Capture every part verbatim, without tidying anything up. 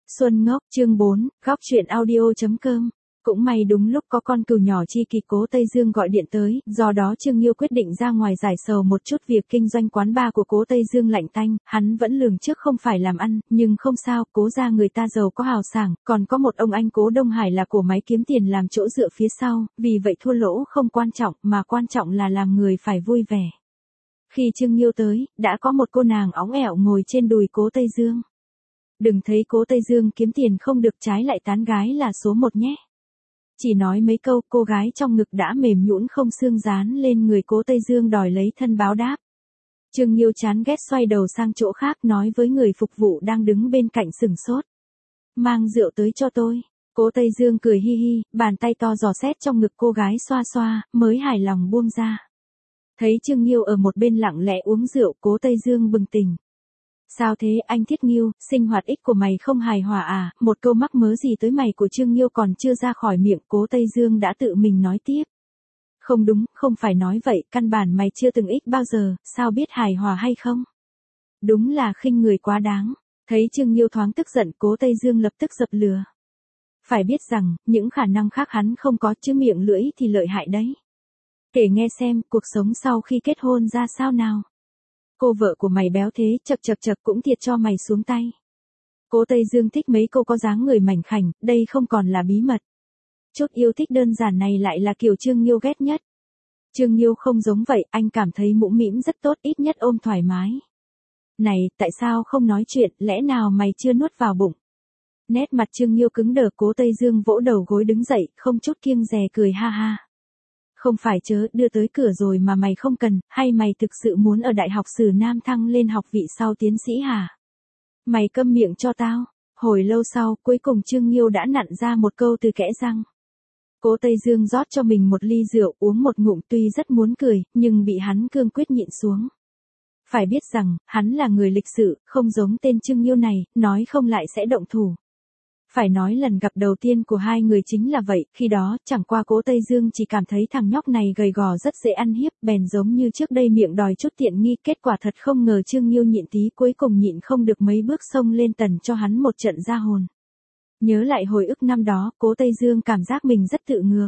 Xuân Ngốc, chương bốn, góc truyện audio.com. Cũng may đúng lúc có con cừu nhỏ chi kỳ Cố Tây Dương gọi điện tới, do đó Trương Nghiêu quyết định ra ngoài giải sầu một chút việc kinh doanh quán bar của Cố Tây Dương lạnh tanh, hắn vẫn lường trước không phải làm ăn, nhưng không sao, Cố gia người ta giàu có hào sảng, còn có một ông anh Cố Đông Hải là cổ máy kiếm tiền làm chỗ dựa phía sau, vì vậy thua lỗ không quan trọng, mà quan trọng là làm người phải vui vẻ. Khi Trương Nghiêu tới, đã có một cô nàng óng ẻo ngồi trên đùi Cố Tây Dương. Đừng thấy Cố Tây Dương kiếm tiền không được, trái lại tán gái là số một nhé. Chỉ nói mấy câu, cô gái trong ngực đã mềm nhũn không xương dán lên người Cố Tây Dương đòi lấy thân báo đáp. Trương Nghiêu chán ghét xoay đầu sang chỗ khác nói với người phục vụ đang đứng bên cạnh sửng sốt. Mang rượu tới cho tôi. Cố Tây Dương cười hi hi, bàn tay to dò xét trong ngực cô gái xoa xoa, mới hài lòng buông ra. Thấy Trương Nghiêu ở một bên lặng lẽ uống rượu, Cố Tây Dương bừng tỉnh. Sao thế anh Thiết Nghiêu, sinh hoạt ích của mày không hài hòa à, một câu mắc mớ gì tới mày của Trương Nghiêu còn chưa ra khỏi miệng, Cố Tây Dương đã tự mình nói tiếp. Không đúng, không phải nói vậy, căn bản mày chưa từng ích bao giờ, sao biết hài hòa hay không? Đúng là khinh người quá đáng. Thấy Trương Nghiêu thoáng tức giận, Cố Tây Dương lập tức dập lửa. Phải biết rằng, những khả năng khác hắn không có, chứ miệng lưỡi thì lợi hại đấy. Kể nghe xem, cuộc sống sau khi kết hôn ra sao nào? Cô vợ của mày béo thế, chật chật chật cũng thiệt cho mày xuống tay. Cố Tây Dương thích mấy cô có dáng người mảnh khảnh, đây không còn là bí mật. Chút yêu thích đơn giản này lại là kiểu Trương Nghiêu ghét nhất. Trương Nghiêu không giống vậy, anh cảm thấy mũm mĩm rất tốt, ít nhất ôm thoải mái. Này, tại sao không nói chuyện, lẽ nào mày chưa nuốt vào bụng? Nét mặt Trương Nghiêu cứng đờ, Cố Tây Dương vỗ đầu gối đứng dậy, không chút kiêng dè cười ha ha. Không phải chớ, đưa tới cửa rồi mà mày không cần, hay mày thực sự muốn ở Đại học Sử Nam thăng lên học vị sau tiến sĩ hả? Mày câm miệng cho tao. Hồi lâu sau, cuối cùng Trương Nghiêu đã nặn ra một câu từ kẽ răng. Cố Tây Dương rót cho mình một ly rượu, uống một ngụm, tuy rất muốn cười, nhưng bị hắn cương quyết nhịn xuống. Phải biết rằng, hắn là người lịch sự, không giống tên Trương Nghiêu này, nói không lại sẽ động thủ. Phải nói lần gặp đầu tiên của hai người chính là vậy, khi đó, chẳng qua Cố Tây Dương chỉ cảm thấy thằng nhóc này gầy gò rất dễ ăn hiếp, bèn giống như trước đây miệng đòi chút tiện nghi, kết quả thật không ngờ Trương Nghiêu nhịn tí, cuối cùng nhịn không được mấy bước xông lên tần cho hắn một trận ra hồn. Nhớ lại hồi ức năm đó, Cố Tây Dương cảm giác mình rất tự ngược.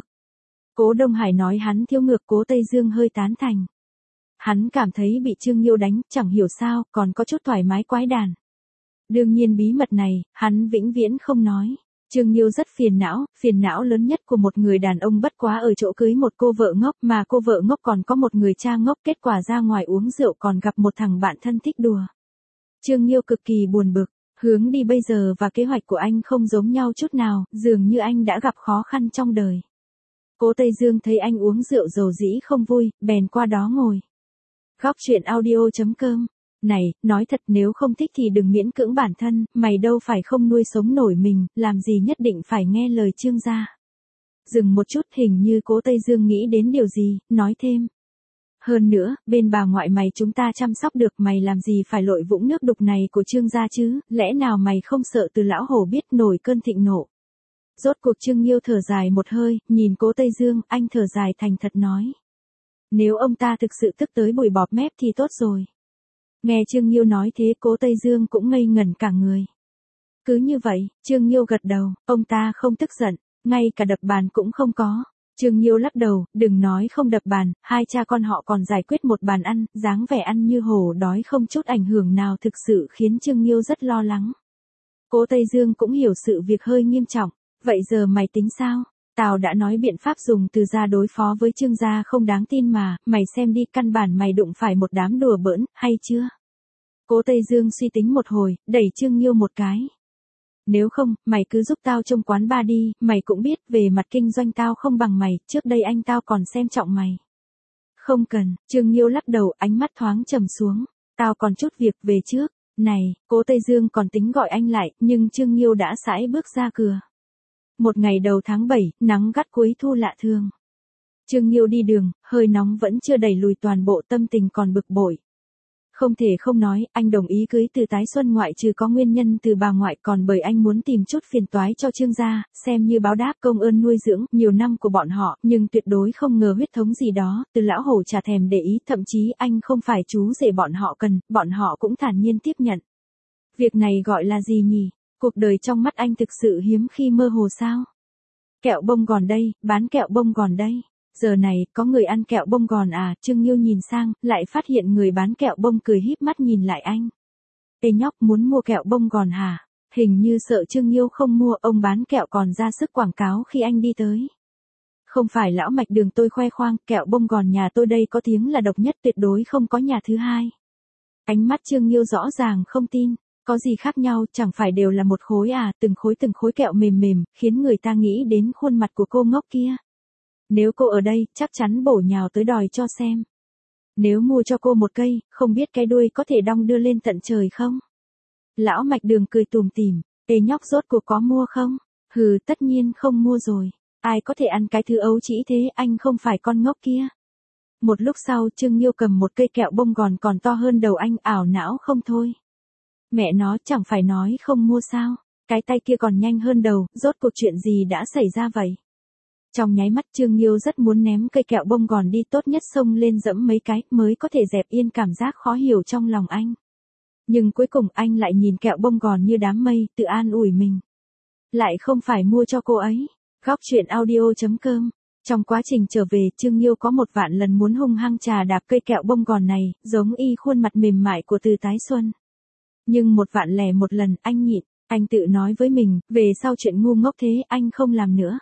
Cố Đông Hải nói hắn thiếu ngược, Cố Tây Dương hơi tán thành. Hắn cảm thấy bị Trương Nghiêu đánh, chẳng hiểu sao, còn có chút thoải mái quái đản. Đương nhiên bí mật này, hắn vĩnh viễn không nói. Trương Nghiêu rất phiền não, phiền não lớn nhất của một người đàn ông bất quá ở chỗ cưới một cô vợ ngốc, mà cô vợ ngốc còn có một người cha ngốc, kết quả ra ngoài uống rượu còn gặp một thằng bạn thân thích đùa. Trương Nghiêu cực kỳ buồn bực, hướng đi bây giờ và kế hoạch của anh không giống nhau chút nào, dường như anh đã gặp khó khăn trong đời. Cố Tây Dương thấy anh uống rượu dầu dĩ không vui, bèn qua đó ngồi. Góc truyện audio.com. Này, nói thật nếu không thích thì đừng miễn cưỡng bản thân, mày đâu phải không nuôi sống nổi mình, làm gì nhất định phải nghe lời Trương gia. Dừng một chút, hình như Cố Tây Dương nghĩ đến điều gì, nói thêm. Hơn nữa, bên bà ngoại mày chúng ta chăm sóc được, mày làm gì phải lội vũng nước đục này của Trương gia chứ, lẽ nào mày không sợ từ lão hổ biết nổi cơn thịnh nộ. Rốt cuộc Trương Nghiêu thở dài một hơi, nhìn Cố Tây Dương, anh thở dài thành thật nói. Nếu ông ta thực sự tức tới bùi bọp mép thì tốt rồi. Nghe Trương Nghiêu nói thế, Cố Tây Dương cũng ngây ngẩn cả người. Cứ như vậy, Trương Nghiêu gật đầu, ông ta không tức giận, ngay cả đập bàn cũng không có. Trương Nghiêu lắc đầu, đừng nói không đập bàn, hai cha con họ còn giải quyết một bàn ăn, dáng vẻ ăn như hổ đói không chút ảnh hưởng nào, thực sự khiến Trương Nghiêu rất lo lắng. Cố Tây Dương cũng hiểu sự việc hơi nghiêm trọng, vậy giờ mày tính sao? Tao đã nói biện pháp dùng từ gia đối phó với Trương gia không đáng tin mà, mày xem đi, căn bản mày đụng phải một đám đùa bỡn, hay chưa? Cố Tây Dương suy tính một hồi, đẩy Trương Nghiêu một cái. Nếu không, mày cứ giúp tao trông quán bar đi, mày cũng biết, về mặt kinh doanh tao không bằng mày, trước đây anh tao còn xem trọng mày. Không cần, Trương Nghiêu lắc đầu, ánh mắt thoáng trầm xuống, tao còn chút việc, về trước. Này, Cố Tây Dương còn tính gọi anh lại, nhưng Trương Nghiêu đã sải bước ra cửa. Một ngày đầu tháng bảy, nắng gắt cuối thu lạ thường. Trương Nghiêu đi đường, hơi nóng vẫn chưa đẩy lùi toàn bộ, tâm tình còn bực bội. Không thể không nói, anh đồng ý cưới Từ Tái Xuân ngoại trừ có nguyên nhân từ bà ngoại còn bởi anh muốn tìm chút phiền toái cho Trương gia, xem như báo đáp công ơn nuôi dưỡng nhiều năm của bọn họ, nhưng tuyệt đối không ngờ huyết thống gì đó, Từ lão hổ chả thèm để ý, thậm chí anh không phải chú rể bọn họ cần, bọn họ cũng thản nhiên tiếp nhận. Việc này gọi là gì nhỉ? Cuộc đời trong mắt anh thực sự hiếm khi mơ hồ sao? Kẹo bông gòn đây, bán kẹo bông gòn đây. Giờ này, có người ăn kẹo bông gòn à? Trương Nghiêu nhìn sang, lại phát hiện người bán kẹo bông cười híp mắt nhìn lại anh. Ê nhóc, muốn mua kẹo bông gòn hả? Hình như sợ Trương Nghiêu không mua, ông bán kẹo còn ra sức quảng cáo khi anh đi tới. Không phải lão Mạch Đường tôi khoe khoang, kẹo bông gòn nhà tôi đây có tiếng là độc nhất, tuyệt đối không có nhà thứ hai. Ánh mắt Trương Nghiêu rõ ràng không tin. Có gì khác nhau, chẳng phải đều là một khối à, từng khối từng khối kẹo mềm mềm, khiến người ta nghĩ đến khuôn mặt của cô ngốc kia. Nếu cô ở đây, chắc chắn bổ nhào tới đòi cho xem. Nếu mua cho cô một cây, không biết cái đuôi có thể đong đưa lên tận trời không? Lão Mạch Đường cười tủm tỉm, ê nhóc rốt cuộc có mua không? Hừ, tất nhiên không mua rồi. Ai có thể ăn cái thứ ấu trĩ thế, anh không phải con ngốc kia. Một lúc sau, Trương Nghiêu cầm một cây kẹo bông gòn còn to hơn đầu anh, ảo não không thôi. Mẹ nó chẳng phải nói không mua sao, cái tay kia còn nhanh hơn đầu, rốt cuộc chuyện gì đã xảy ra vậy? Trong nháy mắt Trương Nghiêu rất muốn ném cây kẹo bông gòn đi, tốt nhất xông lên dẫm mấy cái mới có thể dẹp yên cảm giác khó hiểu trong lòng anh. Nhưng cuối cùng anh lại nhìn kẹo bông gòn như đám mây, tự an ủi mình. Lại không phải mua cho cô ấy. Góc truyện audio chấm com. Trong quá trình trở về, Trương Nghiêu có một vạn lần muốn hung hăng trà đạp cây kẹo bông gòn này, giống y khuôn mặt mềm mại của Từ Tái Xuân. Nhưng một vạn lẻ một lần, anh nhịn, anh tự nói với mình, về sau chuyện ngu ngốc thế anh không làm nữa.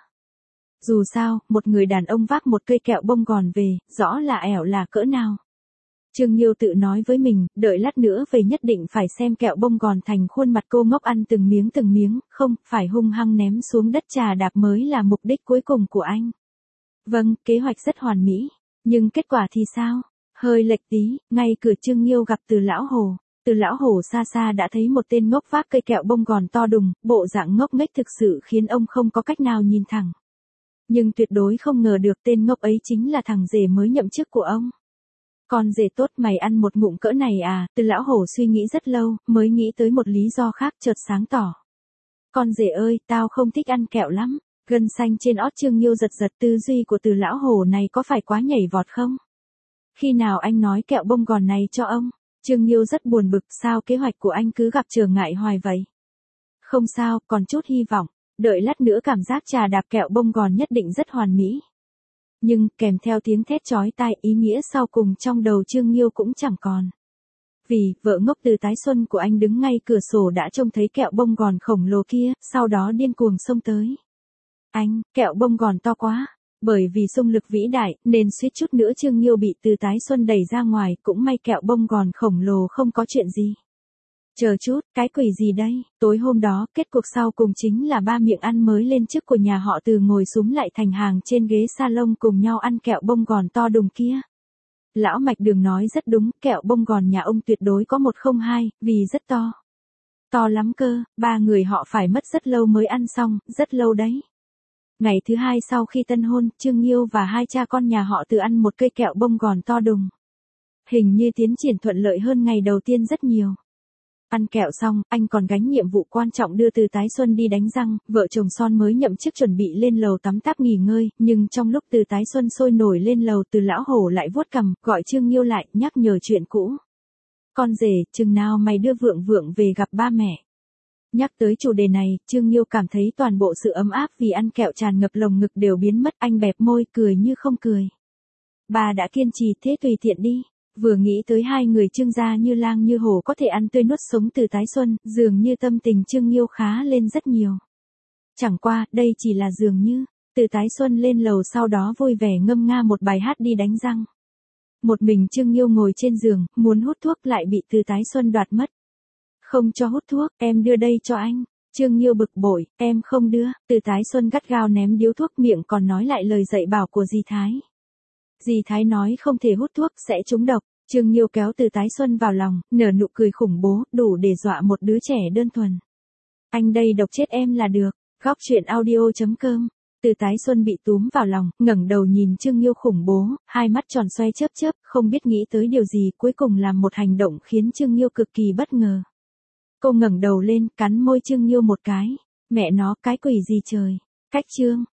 Dù sao, một người đàn ông vác một cây kẹo bông gòn về, rõ là ẻo là cỡ nào. Trương Nghiêu tự nói với mình, đợi lát nữa về nhất định phải xem kẹo bông gòn thành khuôn mặt cô ngốc ăn từng miếng từng miếng, không, phải hung hăng ném xuống đất trà đạp mới là mục đích cuối cùng của anh. Vâng, kế hoạch rất hoàn mỹ, nhưng kết quả thì sao? Hơi lệch tí, ngay cửa Trương Nghiêu gặp Từ Lão Hổ. Từ Lão Hổ xa xa đã thấy một tên ngốc vác cây kẹo bông gòn to đùng, bộ dạng ngốc nghếch thực sự khiến ông không có cách nào nhìn thẳng. Nhưng tuyệt đối không ngờ được tên ngốc ấy chính là thằng rể mới nhậm chức của ông. Con rể tốt, mày ăn một ngụm cỡ này à? Từ Lão Hổ suy nghĩ rất lâu, mới nghĩ tới một lý do khác chợt sáng tỏ. Con rể ơi, tao không thích ăn kẹo lắm. Gân xanh trên ót Trương Nghiêu giật giật, tư duy của Từ Lão Hổ này có phải quá nhảy vọt không? Khi nào anh nói kẹo bông gòn này cho ông? Trương Nghiêu rất buồn bực, sao kế hoạch của anh cứ gặp trở ngại hoài vậy? Không sao, còn chút hy vọng, đợi lát nữa cảm giác trà đạp kẹo bông gòn nhất định rất hoàn mỹ. Nhưng, kèm theo tiếng thét chói tai, ý nghĩa sau cùng trong đầu Trương Nghiêu cũng chẳng còn. Vì, vợ ngốc Từ Tái Xuân của anh đứng ngay cửa sổ đã trông thấy kẹo bông gòn khổng lồ kia, sau đó điên cuồng xông tới. Anh, kẹo bông gòn to quá. Bởi vì xung lực vĩ đại, nên suýt chút nữa Trương Nghiêu bị Từ Tái Xuân đẩy ra ngoài, cũng may kẹo bông gòn khổng lồ không có chuyện gì. Chờ chút, cái quỷ gì đây? Tối hôm đó, kết cuộc sau cùng chính là ba miệng ăn mới lên chức của nhà họ Từ ngồi súm lại thành hàng trên ghế salon cùng nhau ăn kẹo bông gòn to đùng kia. Lão Mạch Đường nói rất đúng, kẹo bông gòn nhà ông tuyệt đối có một không hai, vì rất to. To lắm cơ, ba người họ phải mất rất lâu mới ăn xong, rất lâu đấy. Ngày thứ hai sau khi tân hôn, Trương Nghiêu và hai cha con nhà họ Từ ăn một cây kẹo bông gòn to đùng. Hình như tiến triển thuận lợi hơn ngày đầu tiên rất nhiều. Ăn kẹo xong, anh còn gánh nhiệm vụ quan trọng đưa Từ Tái Xuân đi đánh răng, vợ chồng son mới nhậm chức chuẩn bị lên lầu tắm táp nghỉ ngơi, nhưng trong lúc Từ Tái Xuân sôi nổi lên lầu, Từ Lão Hổ lại vuốt cằm, gọi Trương Nghiêu lại, nhắc nhở chuyện cũ. Con rể, chừng nào mày đưa Vượng Vượng về gặp ba mẹ? Nhắc tới chủ đề này, Trương Nghiêu cảm thấy toàn bộ sự ấm áp vì ăn kẹo tràn ngập lồng ngực đều biến mất, anh bẹp môi cười như không cười. Bà đã kiên trì, thế tùy tiện đi. Vừa nghĩ tới hai người Trương gia như lang như hổ có thể ăn tươi nuốt sống Từ Tái Xuân, dường như tâm tình Trương Nghiêu khá lên rất nhiều. Chẳng qua, đây chỉ là dường như, Từ Tái Xuân lên lầu sau đó vui vẻ ngâm nga một bài hát đi đánh răng. Một mình Trương Nghiêu ngồi trên giường, muốn hút thuốc lại bị Từ Tái Xuân đoạt mất. Không cho hút thuốc, em đưa đây cho anh. Trương Nghiêu bực bội, em không đưa. Từ Tái Xuân gắt gao ném điếu thuốc, miệng còn nói lại lời dạy bảo của dì Thái. Dì Thái nói không thể hút thuốc, sẽ trúng độc. Trương Nghiêu kéo Từ Tái Xuân vào lòng, nở nụ cười khủng bố, đủ để dọa một đứa trẻ đơn thuần. Anh đây độc chết em là được. Góc truyện audio chấm com. Từ Tái Xuân bị túm vào lòng, ngẩng đầu nhìn Trương Nghiêu khủng bố, hai mắt tròn xoay chớp chớp, không biết nghĩ tới điều gì, cuối cùng làm một hành động khiến Trương Nghiêu cực kỳ bất ngờ. Cô ngẩng đầu lên, cắn môi Trương Nghiêu một cái. Mẹ nó, cái quỷ gì trời. Cách Trương